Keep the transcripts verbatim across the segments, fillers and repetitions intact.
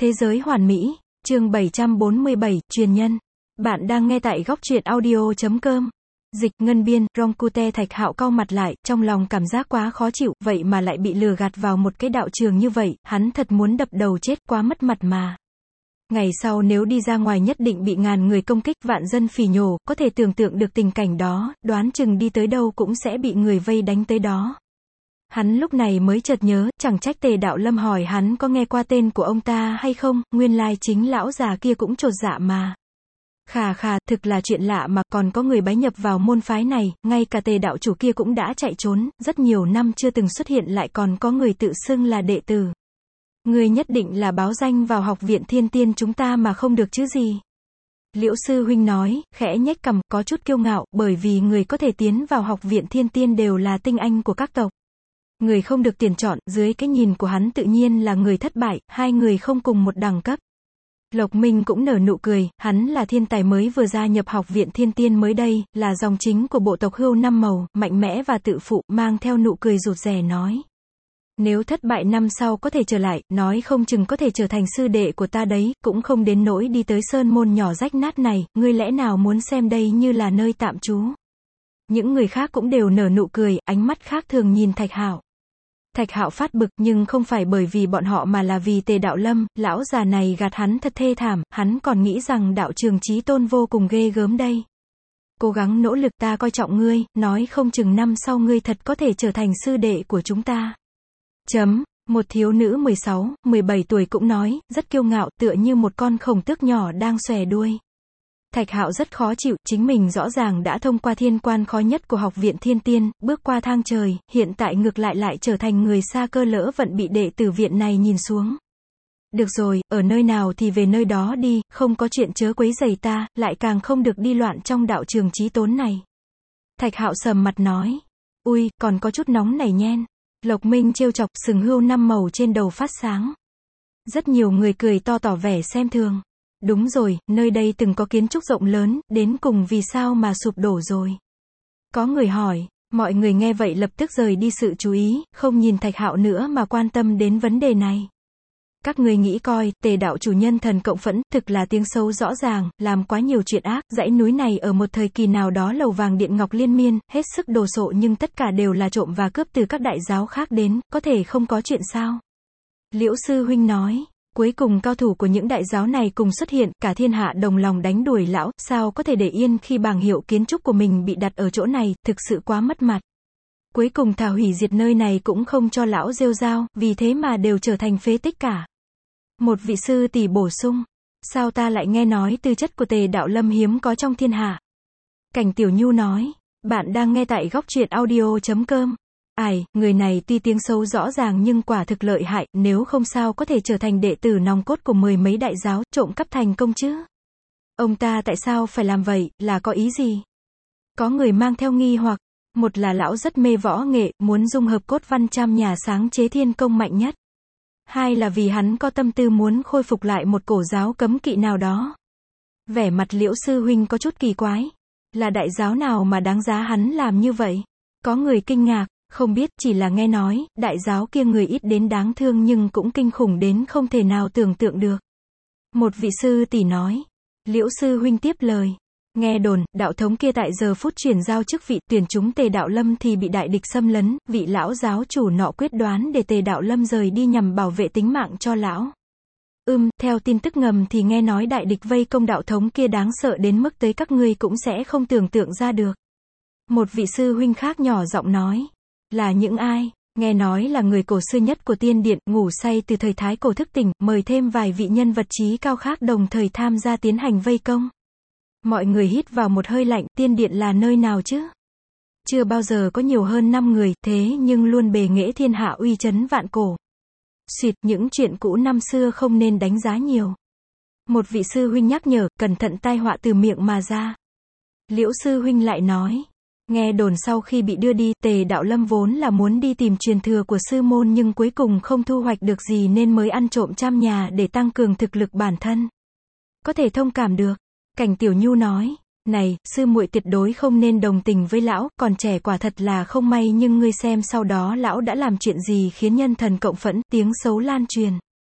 Thế giới hoàn mỹ, chương bảy trăm bốn mươi bảy, truyền nhân. Bạn đang nghe tại góc truyện audio chấm com. Dịch ngân biên, Rongkute Thạch Hạo cau mặt lại, trong lòng cảm giác quá khó chịu, vậy mà lại bị lừa gạt vào một cái đạo trường như vậy, hắn thật muốn đập đầu chết, quá mất mặt mà. Ngày sau nếu đi ra ngoài nhất định bị ngàn người công kích, vạn dân phỉ nhổ, có thể tưởng tượng được tình cảnh đó, đoán chừng đi tới đâu cũng sẽ bị người vây đánh tới đó. Hắn lúc này mới chợt nhớ, chẳng trách Tề Đạo Lâm hỏi hắn có nghe qua tên của ông ta hay không, nguyên lai chính lão già kia cũng chột dạ mà. Khà khà, thực là chuyện lạ mà, còn có người bái nhập vào môn phái này, ngay cả Tề đạo chủ kia cũng đã chạy trốn, rất nhiều năm chưa từng xuất hiện lại còn có người tự xưng là đệ tử. Người nhất định là báo danh vào học viện Thiên Tiên chúng ta mà không được chứ gì. Liễu sư huynh nói, khẽ nhếch cằm, có chút kiêu ngạo, bởi vì người có thể tiến vào học viện Thiên Tiên đều là tinh anh của các tộc. Người không được tiền chọn, dưới cái nhìn của hắn tự nhiên là người thất bại, hai người không cùng một đẳng cấp. Lộc Minh cũng nở nụ cười, hắn là thiên tài mới vừa gia nhập học viện Thiên Tiên mới đây, là dòng chính của bộ tộc Hưu Năm Màu, mạnh mẽ và tự phụ, mang theo nụ cười rụt rè nói. Nếu thất bại năm sau có thể trở lại, nói không chừng có thể trở thành sư đệ của ta đấy, cũng không đến nỗi đi tới sơn môn nhỏ rách nát này, ngươi lẽ nào muốn xem đây như là nơi tạm trú. Những người khác cũng đều nở nụ cười, ánh mắt khác thường nhìn Thạch Hạo. Thạch Hạo phát bực, nhưng không phải bởi vì bọn họ mà là vì Tề Đạo Lâm, lão già này gạt hắn thật thê thảm, hắn còn nghĩ rằng đạo trường chí tôn vô cùng ghê gớm đây. Cố gắng nỗ lực, ta coi trọng ngươi, nói không chừng năm sau ngươi thật có thể trở thành sư đệ của chúng ta. Chấm, một thiếu nữ mười sáu, mười bảy tuổi cũng nói, rất kiêu ngạo, tựa như một con khổng tước nhỏ đang xòe đuôi. Thạch Hạo rất khó chịu, chính mình rõ ràng đã thông qua thiên quan khó nhất của học viện Thiên Tiên, bước qua thang trời, hiện tại ngược lại lại trở thành người xa cơ lỡ vận bị đệ tử viện này nhìn xuống. Được rồi, ở nơi nào thì về nơi đó đi, không có chuyện chớ quấy rầy ta, lại càng không được đi loạn trong đạo trường chí tốn này. Thạch Hạo sầm mặt nói, ui, còn có chút nóng này nhen. Lộc Minh trêu chọc, sừng hươu năm màu trên đầu phát sáng. Rất nhiều người cười to tỏ vẻ xem thường. Đúng rồi, nơi đây từng có kiến trúc rộng lớn, đến cùng vì sao mà sụp đổ rồi? Có người hỏi, mọi người nghe vậy lập tức rời đi sự chú ý, không nhìn Thạch Hạo nữa mà quan tâm đến vấn đề này. Các người nghĩ coi, Tề đạo chủ nhân thần cộng phẫn, thực là tiếng xấu rõ ràng, làm quá nhiều chuyện ác, dãy núi này ở một thời kỳ nào đó lầu vàng điện ngọc liên miên, hết sức đồ sộ nhưng tất cả đều là trộm và cướp từ các đại giáo khác đến, có thể không có chuyện sao? Liễu sư huynh nói. Cuối cùng cao thủ của những đại giáo này cùng xuất hiện, cả thiên hạ đồng lòng đánh đuổi lão, sao có thể để yên khi bảng hiệu kiến trúc của mình bị đặt ở chỗ này, thực sự quá mất mặt. Cuối cùng thà hủy diệt nơi này cũng không cho lão rêu rao, vì thế mà đều trở thành phế tích cả. Một vị sư tỷ bổ sung, sao ta lại nghe nói tư chất của Tề Đạo Lâm hiếm có trong thiên hạ. Cảnh Tiểu Nhu nói, bạn đang nghe tại góc truyện audio chấm com. Ai, người này tuy tiếng xấu rõ ràng nhưng quả thực lợi hại, nếu không sao có thể trở thành đệ tử nòng cốt của mười mấy đại giáo, trộm cắp thành công chứ. Ông ta tại sao phải làm vậy, là có ý gì? Có người mang theo nghi hoặc, một là lão rất mê võ nghệ, muốn dung hợp cốt văn trăm nhà sáng chế thiên công mạnh nhất. Hai là vì hắn có tâm tư muốn khôi phục lại một cổ giáo cấm kỵ nào đó. Vẻ mặt Liễu sư huynh có chút kỳ quái. Là đại giáo nào mà đáng giá hắn làm như vậy? Có người kinh ngạc. Không biết, chỉ là nghe nói, đại giáo kia người ít đến đáng thương nhưng cũng kinh khủng đến không thể nào tưởng tượng được. Một vị sư tỷ nói. Liễu sư huynh tiếp lời. Nghe đồn, đạo thống kia tại giờ phút chuyển giao chức vị tuyển chúng Tề Đạo Lâm thì bị đại địch xâm lấn, vị lão giáo chủ nọ quyết đoán để Tề Đạo Lâm rời đi nhằm bảo vệ tính mạng cho lão. Ừm, theo tin tức ngầm thì nghe nói đại địch vây công đạo thống kia đáng sợ đến mức tới các ngươi cũng sẽ không tưởng tượng ra được. Một vị sư huynh khác nhỏ giọng nói. Là những ai? Nghe nói là người cổ xưa nhất của tiên điện, ngủ say từ thời thái cổ thức tỉnh, mời thêm vài vị nhân vật trí cao khác đồng thời tham gia tiến hành vây công. Mọi người hít vào một hơi lạnh, tiên điện là nơi nào chứ? Chưa bao giờ có nhiều hơn năm người, thế nhưng luôn bề nghệ thiên hạ uy chấn vạn cổ. Xuyệt, những chuyện cũ năm xưa không nên đánh giá nhiều. Một vị sư huynh nhắc nhở, cẩn thận tai họa từ miệng mà ra. Liễu sư huynh lại nói. Nghe đồn sau khi bị đưa đi, Tề Đạo Lâm vốn là muốn đi tìm truyền thừa của sư môn nhưng cuối cùng không thu hoạch được gì nên mới ăn trộm trăm nhà để tăng cường thực lực bản thân. Có thể thông cảm được. Cảnh Tiểu Nhu nói, này, sư muội tuyệt đối không nên đồng tình với lão, còn trẻ quả thật là không may nhưng ngươi xem sau đó lão đã làm chuyện gì khiến nhân thần cộng phẫn, tiếng xấu lan truyền.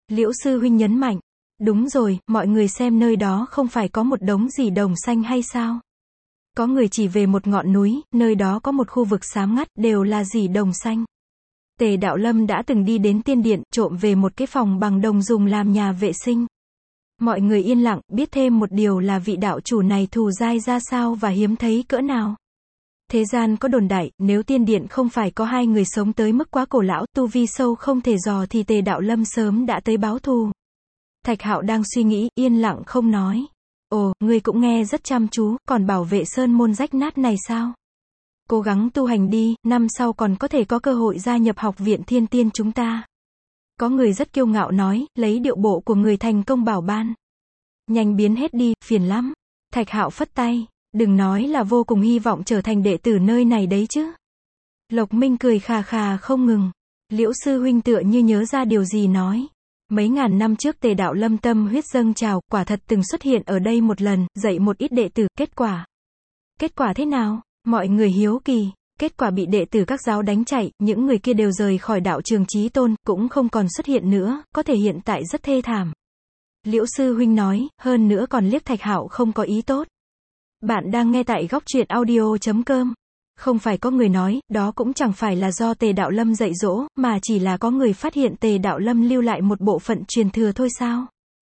Liễu sư huynh nhấn mạnh. Đúng rồi, mọi người xem nơi đó không phải có một đống gì đồng xanh hay sao? Có người chỉ về một ngọn núi, nơi đó có một khu vực xám ngắt, đều là gì đồng xanh. Tề Đạo Lâm đã từng đi đến tiên điện, trộm về một cái phòng bằng đồng dùng làm nhà vệ sinh. Mọi người yên lặng, biết thêm một điều là vị đạo chủ này thù dai ra sao và hiếm thấy cỡ nào. Thế gian có đồn đại, nếu tiên điện không phải có hai người sống tới mức quá cổ lão, tu vi sâu không thể dò thì Tề Đạo Lâm sớm đã tới báo thù. Thạch Hạo đang suy nghĩ, yên lặng không nói. Ồ, ngươi cũng nghe rất chăm chú, còn bảo vệ sơn môn rách nát này sao? Cố gắng tu hành đi, năm sau còn có thể có cơ hội gia nhập học viện thiên tiên chúng ta. Có người rất kiêu ngạo nói, lấy điệu bộ của người thành công bảo ban. Nhanh biến hết đi, phiền lắm. Thạch Hạo phất tay, đừng nói là vô cùng hy vọng trở thành đệ tử nơi này đấy chứ. Lộc Minh cười khà khà không ngừng. Liễu sư huynh tựa như nhớ ra điều gì nói. Mấy ngàn năm trước Tề Đạo Lâm tâm huyết dâng trào, quả thật từng xuất hiện ở đây một lần, dạy một ít đệ tử, kết quả. Kết quả thế nào? Mọi người hiếu kỳ. Kết quả bị đệ tử các giáo đánh chạy, những người kia đều rời khỏi đạo trường Chí Tôn, cũng không còn xuất hiện nữa, có thể hiện tại rất thê thảm. Liễu sư huynh nói, hơn nữa còn liếc Thạch Hạo không có ý tốt. Bạn đang nghe tại góc truyện audio chấm com. Không phải có người nói, đó cũng chẳng phải là do Tề Đạo Lâm dạy dỗ, mà chỉ là có người phát hiện Tề Đạo Lâm lưu lại một bộ phận truyền thừa thôi sao?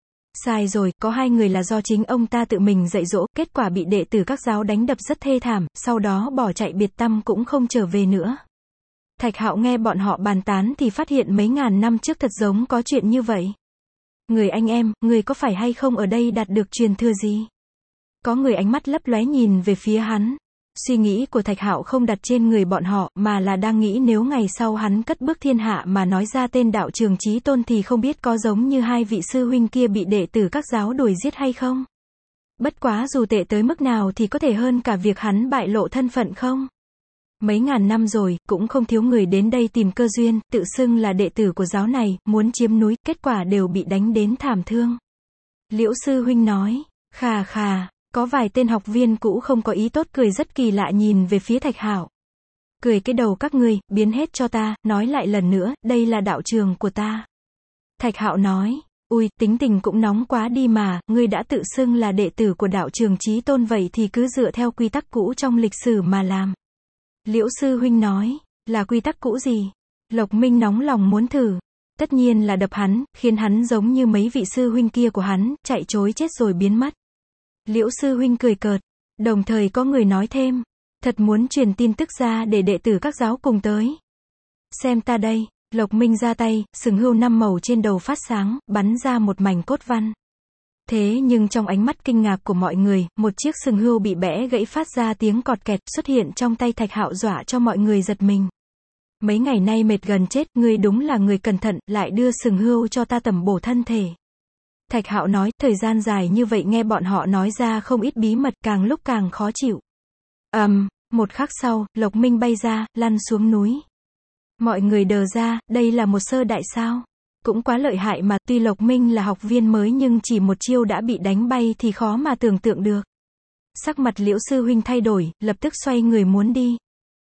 Sai rồi, có hai người là do chính ông ta tự mình dạy dỗ, kết quả bị đệ tử các giáo đánh đập rất thê thảm, sau đó bỏ chạy biệt tăm cũng không trở về nữa. Thạch Hạo nghe bọn họ bàn tán thì phát hiện mấy ngàn năm trước thật giống có chuyện như vậy. Người anh em, người có phải hay không ở đây đạt được truyền thừa gì? Có người ánh mắt lấp lóe nhìn về phía hắn. Suy nghĩ của Thạch Hạo không đặt trên người bọn họ, mà là đang nghĩ nếu ngày sau hắn cất bước thiên hạ mà nói ra tên đạo trường Chí Tôn thì không biết có giống như hai vị sư huynh kia bị đệ tử các giáo đuổi giết hay không? Bất quá dù tệ tới mức nào thì có thể hơn cả việc hắn bại lộ thân phận không? Mấy ngàn năm rồi, cũng không thiếu người đến đây tìm cơ duyên, tự xưng là đệ tử của giáo này, muốn chiếm núi, kết quả đều bị đánh đến thảm thương. Liễu sư huynh nói, khà khà. Có vài tên học viên cũ không có ý tốt cười rất kỳ lạ nhìn về phía Thạch Hạo. Cười cái đầu các ngươi, biến hết cho ta, nói lại lần nữa, đây là đạo trường của ta. Thạch Hạo nói, ui, tính tình cũng nóng quá đi mà, ngươi đã tự xưng là đệ tử của đạo trường Chí Tôn vậy thì cứ dựa theo quy tắc cũ trong lịch sử mà làm. Liễu sư huynh nói, là quy tắc cũ gì? Lộc Minh nóng lòng muốn thử. Tất nhiên là đập hắn, khiến hắn giống như mấy vị sư huynh kia của hắn, chạy trối chết rồi biến mất. Liễu sư huynh cười cợt, đồng thời có người nói thêm, thật muốn truyền tin tức ra để đệ tử các giáo cùng tới. Xem ta đây, Lộc Minh ra tay, sừng hươu năm màu trên đầu phát sáng, bắn ra một mảnh cốt văn. Thế nhưng trong ánh mắt kinh ngạc của mọi người, một chiếc sừng hươu bị bẽ gãy phát ra tiếng cọt kẹt xuất hiện trong tay Thạch Hạo dọa cho mọi người giật mình. Mấy ngày nay mệt gần chết, ngươi đúng là người cẩn thận, lại đưa sừng hươu cho ta tẩm bổ thân thể. Thạch Hạo nói, thời gian dài như vậy nghe bọn họ nói ra không ít bí mật, càng lúc càng khó chịu. Ầm, um, một khắc sau, Lộc Minh bay ra, lăn xuống núi. Mọi người đờ ra, đây là một sơ đại sao? Cũng quá lợi hại mà, tuy Lộc Minh là học viên mới nhưng chỉ một chiêu đã bị đánh bay thì khó mà tưởng tượng được. Sắc mặt Liễu sư huynh thay đổi, lập tức xoay người muốn đi.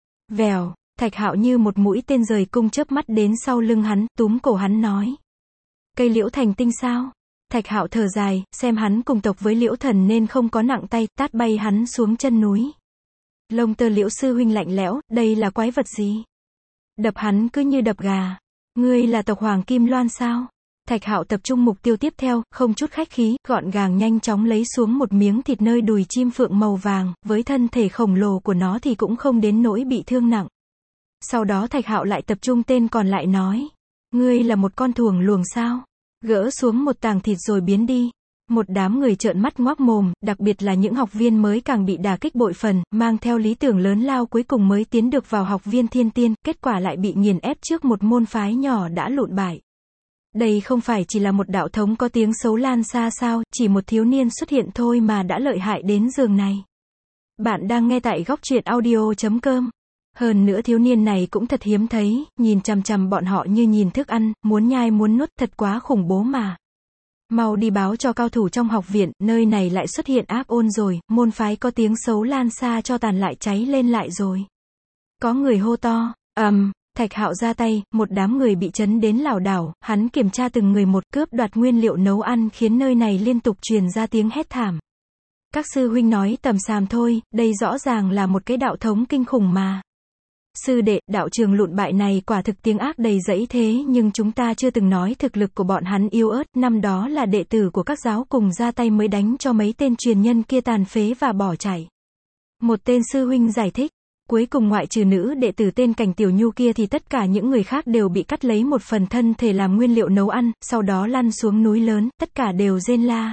Vèo, Thạch Hạo như một mũi tên rời cung chớp mắt đến sau lưng hắn, túm cổ hắn nói. Cây liễu thành tinh sao? Thạch Hạo thở dài, xem hắn cùng tộc với Liễu Thần nên không có nặng tay, tát bay hắn xuống chân núi. Lông tơ Liễu sư huynh lạnh lẽo, đây là quái vật gì? Đập hắn cứ như đập gà. Ngươi là tộc Hoàng Kim Loan sao? Thạch Hạo tập trung mục tiêu tiếp theo, không chút khách khí, gọn gàng nhanh chóng lấy xuống một miếng thịt nơi đùi chim phượng màu vàng, với thân thể khổng lồ của nó thì cũng không đến nỗi bị thương nặng. Sau đó Thạch Hạo lại tập trung tên còn lại nói. Ngươi là một con thuồng luồng sao? Gỡ xuống một tàng thịt rồi biến đi. Một đám người trợn mắt ngoác mồm, đặc biệt là những học viên mới càng bị đả kích bội phần, mang theo lý tưởng lớn lao cuối cùng mới tiến được vào học viên thiên tiên, kết quả lại bị nghiền ép trước một môn phái nhỏ đã lụn bại. Đây không phải chỉ là một đạo thống có tiếng xấu lan xa sao, chỉ một thiếu niên xuất hiện thôi mà đã lợi hại đến giường này. Bạn đang nghe tại góc truyện audio chấm com. Hơn nữa thiếu niên này cũng thật hiếm thấy, nhìn chằm chằm bọn họ như nhìn thức ăn, muốn nhai muốn nuốt, thật quá khủng bố mà. Mau đi báo cho cao thủ trong học viện, nơi này lại xuất hiện ác ôn rồi, môn phái có tiếng xấu lan xa cho tàn lại cháy lên lại rồi. Có người hô to, ầm, um, Thạch Hạo ra tay, một đám người bị chấn đến lảo đảo, hắn kiểm tra từng người một, cướp đoạt nguyên liệu nấu ăn khiến nơi này liên tục truyền ra tiếng hét thảm. Các sư huynh nói tầm xàm thôi, đây rõ ràng là một cái đạo thống kinh khủng mà. Sư đệ, đạo trường lụn bại này quả thực tiếng ác đầy dẫy thế nhưng chúng ta chưa từng nói thực lực của bọn hắn yếu ớt, năm đó là đệ tử của các giáo cùng ra tay mới đánh cho mấy tên truyền nhân kia tàn phế và bỏ chạy. Một tên sư huynh giải thích, cuối cùng ngoại trừ nữ đệ tử tên Cảnh Tiểu Nhu kia thì tất cả những người khác đều bị cắt lấy một phần thân thể làm nguyên liệu nấu ăn, sau đó lăn xuống núi lớn, tất cả đều rên la.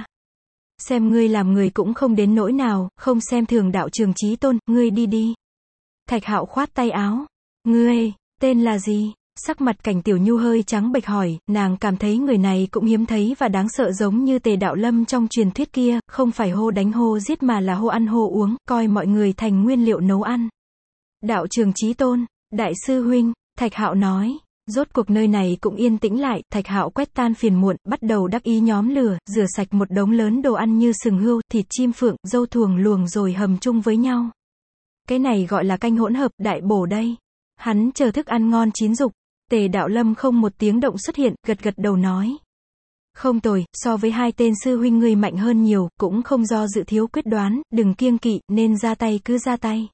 Xem ngươi làm người cũng không đến nỗi nào, không xem thường đạo trường chí tôn, ngươi đi đi. Thạch Hạo khoát tay áo. Ngươi, tên là gì? Sắc mặt Cảnh Tiểu Nhu hơi trắng bệch hỏi, nàng cảm thấy người này cũng hiếm thấy và đáng sợ giống như Tề Đạo Lâm trong truyền thuyết kia, không phải hô đánh hô giết mà là hô ăn hô uống, coi mọi người thành nguyên liệu nấu ăn. Đạo trường chí tôn, đại sư huynh, Thạch Hạo nói. Rốt cuộc nơi này cũng yên tĩnh lại, Thạch Hạo quét tan phiền muộn, bắt đầu đắc ý nhóm lửa, rửa sạch một đống lớn đồ ăn như sừng hươu, thịt chim phượng, dâu thuồng luồng rồi hầm chung với nhau. Cái này gọi là canh hỗn hợp, đại bổ đây. Hắn chờ thức ăn ngon chín rục. Tề Đạo Lâm không một tiếng động xuất hiện, gật gật đầu nói. Không tồi, so với hai tên sư huynh ngươi mạnh hơn nhiều, cũng không do dự thiếu quyết đoán, đừng kiêng kỵ, nên ra tay cứ ra tay.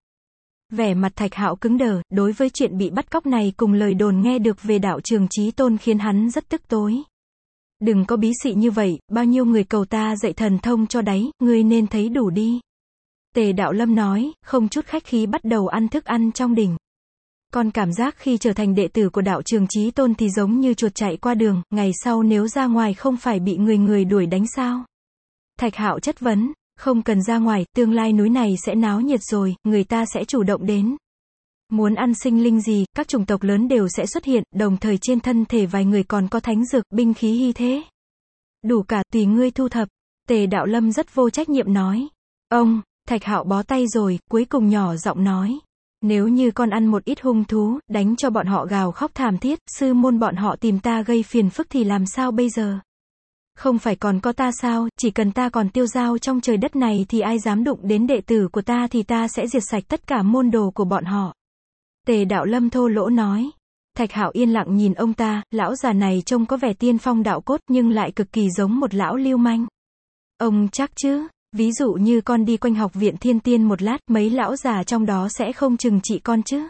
Vẻ mặt Thạch Hạo cứng đờ, đối với chuyện bị bắt cóc này cùng lời đồn nghe được về đạo trường chí tôn khiến hắn rất tức tối. Đừng có bí xị như vậy, bao nhiêu người cầu ta dạy thần thông cho đấy, ngươi nên thấy đủ đi. Tề Đạo Lâm nói, không chút khách khí bắt đầu ăn thức ăn trong đỉnh. Còn cảm giác khi trở thành đệ tử của đạo trường chí tôn thì giống như chuột chạy qua đường, ngày sau nếu ra ngoài không phải bị người người đuổi đánh sao? Thạch Hạo chất vấn, không cần ra ngoài, tương lai núi này sẽ náo nhiệt rồi, người ta sẽ chủ động đến. Muốn ăn sinh linh gì, các chủng tộc lớn đều sẽ xuất hiện, đồng thời trên thân thể vài người còn có thánh dược, binh khí hy thế. Đủ cả, tùy ngươi thu thập. Tề Đạo Lâm rất vô trách nhiệm nói. Ông, Thạch Hạo bó tay rồi, cuối cùng nhỏ giọng nói. Nếu như con ăn một ít hung thú, đánh cho bọn họ gào khóc thảm thiết, sư môn bọn họ tìm ta gây phiền phức thì làm sao bây giờ? Không phải còn có ta sao, chỉ cần ta còn tiêu dao trong trời đất này thì ai dám đụng đến đệ tử của ta thì ta sẽ diệt sạch tất cả môn đồ của bọn họ. Tề Đạo Lâm thô lỗ nói. Thạch Hạo yên lặng nhìn ông ta, lão già này trông có vẻ tiên phong đạo cốt nhưng lại cực kỳ giống một lão lưu manh. Ông chắc chứ? Ví dụ như con đi quanh học viện Thiên Tiên một lát, mấy lão già trong đó sẽ không trừng trị con chứ?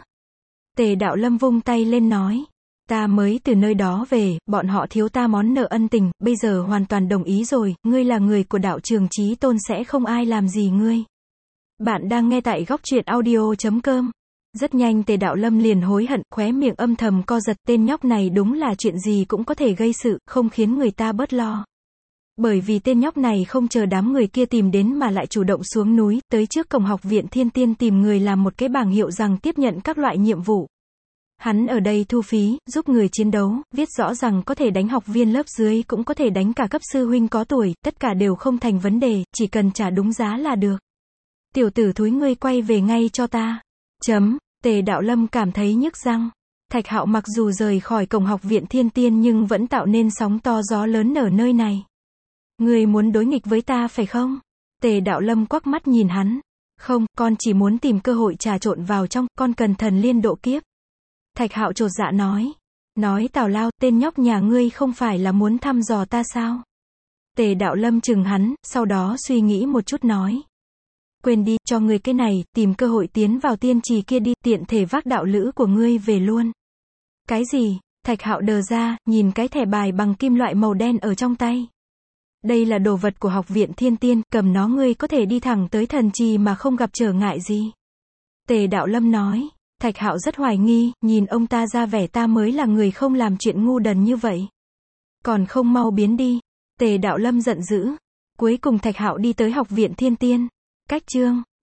Tề Đạo Lâm vung tay lên nói. Ta mới từ nơi đó về, bọn họ thiếu ta món nợ ân tình, bây giờ hoàn toàn đồng ý rồi, ngươi là người của đạo trường chí tôn sẽ không ai làm gì ngươi. Bạn đang nghe tại góc truyện audio chấm com. Rất nhanh Tề Đạo Lâm liền hối hận, khóe miệng âm thầm co giật, tên nhóc này đúng là chuyện gì cũng có thể gây sự, không khiến người ta bớt lo. Bởi vì tên nhóc này không chờ đám người kia tìm đến mà lại chủ động xuống núi, tới trước cổng học viện Thiên Tiên tìm người làm một cái bảng hiệu rằng tiếp nhận các loại nhiệm vụ. Hắn ở đây thu phí, giúp người chiến đấu, viết rõ rằng có thể đánh học viên lớp dưới cũng có thể đánh cả cấp sư huynh có tuổi, tất cả đều không thành vấn đề, chỉ cần trả đúng giá là được. Tiểu tử thúi ngươi quay về ngay cho ta. Chấm, Tề Đạo Lâm cảm thấy nhức răng. Thạch Hạo mặc dù rời khỏi cổng học viện Thiên Tiên nhưng vẫn tạo nên sóng to gió lớn ở nơi này. Ngươi muốn đối nghịch với ta phải không? Tề Đạo Lâm quắc mắt nhìn hắn. Không, con chỉ muốn tìm cơ hội trà trộn vào trong, con cần thần liên độ kiếp. Thạch Hạo chột dạ nói. Nói tào lao, tên nhóc nhà ngươi không phải là muốn thăm dò ta sao? Tề Đạo Lâm chừng hắn, sau đó suy nghĩ một chút nói. Quên đi, cho ngươi cái này, tìm cơ hội tiến vào tiên trì kia đi, tiện thể vác đạo lữ của ngươi về luôn. Cái gì? Thạch Hạo đờ ra, nhìn cái thẻ bài bằng kim loại màu đen ở trong tay. Đây là đồ vật của học viện Thiên Tiên, cầm nó ngươi có thể đi thẳng tới thần trì mà không gặp trở ngại gì. Tề Đạo Lâm nói. Thạch Hạo rất hoài nghi, nhìn ông ta ra vẻ ta mới là người không làm chuyện ngu đần như vậy. Còn không mau biến đi. Tề Đạo Lâm giận dữ. Cuối cùng Thạch Hạo đi tới học viện Thiên Tiên. Cách chương